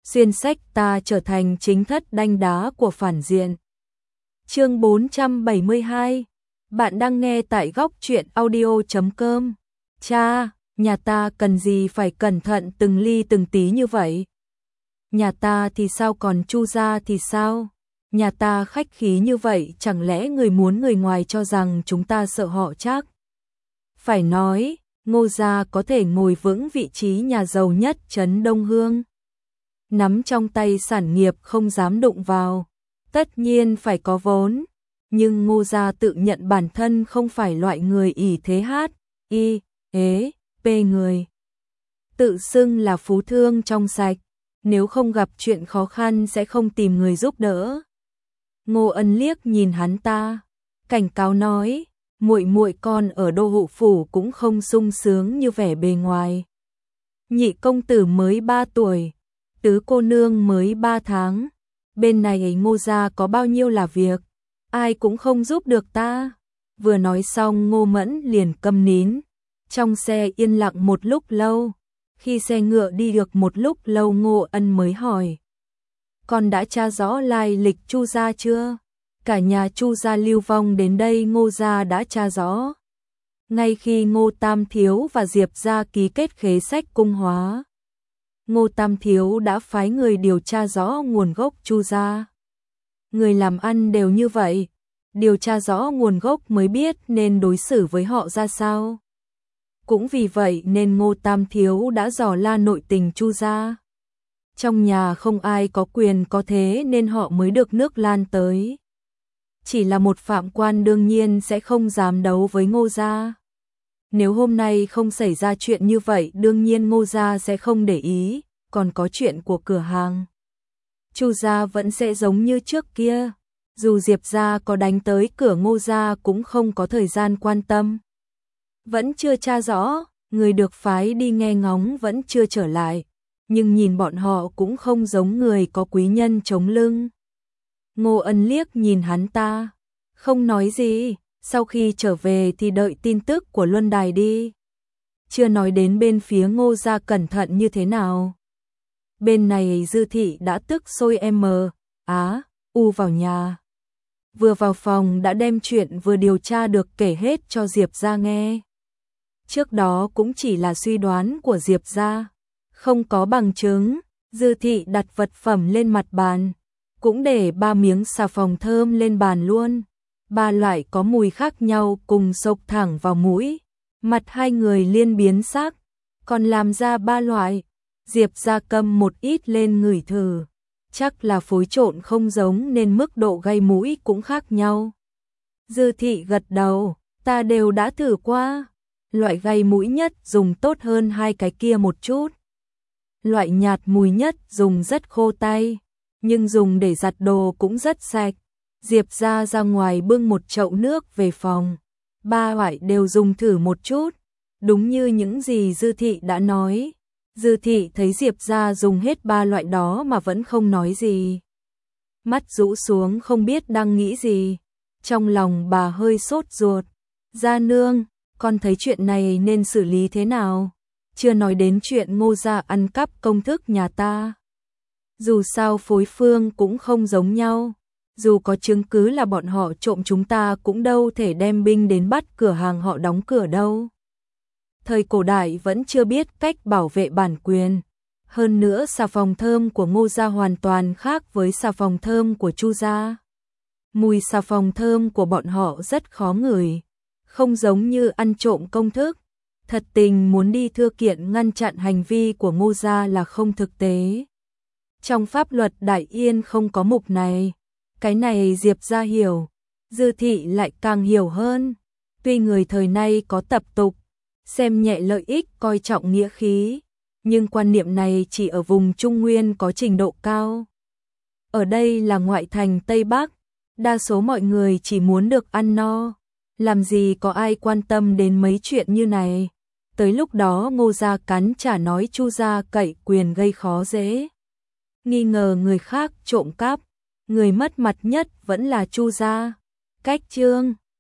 xuyên sách ta trở thành chính thất đanh đá của phản diện. Chương 472. Bạn đang nghe tại góc truyện audio.com. Cha, nhà ta cần gì phải cẩn thận từng ly từng tí như vậy? Nhà ta thì sao, còn Chu gia thì sao? Nhà ta khách khí như vậy, chẳng lẽ người muốn người ngoài cho rằng chúng ta sợ họ chắc? Phải nói, Ngô gia có thể ngồi vững vị trí nhà giàu nhất trấn Đông Hương. Nắm trong tay sản nghiệp không dám đụng vào. Tất nhiên phải có vốn. Nhưng Ngô gia tự nhận bản thân không phải loại người ỷ thế hát, y, ế, pê người. Tự xưng là phú thương trong sạch. Nếu không gặp chuyện khó khăn sẽ không tìm người giúp đỡ. Ngô Ân liếc nhìn hắn ta, cảnh cáo nói, muội muội con ở Đô Hộ phủ cũng không sung sướng như vẻ bề ngoài. Nhị công tử mới 3 tuổi, tứ cô nương mới 3 tháng, bên này Ngô gia có bao nhiêu là việc, ai cũng không giúp được ta. Vừa nói xong Ngô Mẫn liền câm nín. Trong xe yên lặng một lúc lâu, khi xe ngựa đi được một lúc lâu Ngô Ân mới hỏi, con đã tra rõ lai lịch Chu gia chưa? Cả nhà Chu gia lưu vong đến đây Ngô gia đã tra rõ. Ngay khi Ngô Tam Thiếu và Diệp gia ký kết khế sách cung hóa, Ngô Tam Thiếu đã phái người điều tra rõ nguồn gốc Chu gia. Người làm ăn đều như vậy, điều tra rõ nguồn gốc mới biết nên đối xử với họ ra sao. Cũng vì vậy nên Ngô Tam Thiếu đã dò la nội tình Chu gia. Trong nhà không ai có quyền có thế nên họ mới được nước lan tới. Chỉ là một phạm quan đương nhiên sẽ không dám đấu với Ngô gia. Nếu hôm nay không xảy ra chuyện như vậy đương nhiên Ngô gia sẽ không để ý, còn có chuyện của cửa hàng. Chu gia vẫn sẽ giống như trước kia, dù Diệp gia có đánh tới cửa Ngô gia cũng không có thời gian quan tâm. Vẫn chưa tra rõ, người được phái đi nghe ngóng vẫn chưa trở lại, nhưng nhìn bọn họ cũng không giống người có quý nhân chống lưng. Ngô Ân liếc nhìn hắn ta, không nói gì, sau khi trở về thì đợi tin tức của Luân Đài đi. Chưa nói đến bên phía Ngô gia cẩn thận như thế nào. Bên này Dư thị đã tức sôi vào nhà. Vừa vào phòng đã đem chuyện vừa điều tra được kể hết cho Diệp gia nghe. Trước đó cũng chỉ là suy đoán của Diệp gia, không có bằng chứng. Dư thị đặt vật phẩm lên mặt bàn, cũng để 3 miếng xà phòng thơm lên bàn luôn. 3 loại có mùi khác nhau cùng xộc thẳng vào mũi. Mặt hai người liên biến sắc, còn làm ra 3 loại. Diệp gia cầm một ít lên ngửi thử, chắc là phối trộn không giống nên mức độ gây mũi cũng khác nhau. Dư thị gật đầu, ta đều đã thử qua. Loại gây mũi nhất dùng tốt hơn 2 cái kia một chút. Loại nhạt mùi nhất dùng rất khô tay, nhưng dùng để giặt đồ cũng rất sạch. Diệp ra ngoài bưng một chậu nước về phòng. 3 loại đều dùng thử một chút, đúng như những gì Dư thị đã nói. Dư thị thấy Diệp ra dùng hết 3 loại đó mà vẫn không nói gì. Mắt rũ xuống không biết đang nghĩ gì. Trong lòng bà hơi sốt ruột. Gia nương, con thấy chuyện này nên xử lý thế nào? Chưa nói đến chuyện Ngô gia ăn cắp công thức nhà ta. Dù sao phối phương cũng không giống nhau. Dù có chứng cứ là bọn họ trộm chúng ta cũng đâu thể đem binh đến bắt cửa hàng họ đóng cửa đâu. Thời cổ đại vẫn chưa biết cách bảo vệ bản quyền. Hơn nữa xà phòng thơm của Ngô gia hoàn toàn khác với xà phòng thơm của Chu gia. Mùi xà phòng thơm của bọn họ rất khó ngửi, không giống như ăn trộm công thức. Thật tình muốn đi thưa kiện ngăn chặn hành vi của Ngô gia là không thực tế. Trong pháp luật Đại Yên không có mục này. Cái này Diệp gia hiểu, Dư thị lại càng hiểu hơn. Tuy người thời nay có tập tục, xem nhẹ lợi ích coi trọng nghĩa khí, nhưng quan niệm này chỉ ở vùng Trung Nguyên có trình độ cao. Ở đây là ngoại thành Tây Bắc, đa số mọi người chỉ muốn được ăn no. Làm gì có ai quan tâm đến mấy chuyện như này. Tới lúc đó Ngô gia cắn trả nói Chu gia cậy quyền gây khó dễ. Nghi ngờ người khác trộm cắp, người mất mặt nhất vẫn là Chu gia. Cách chương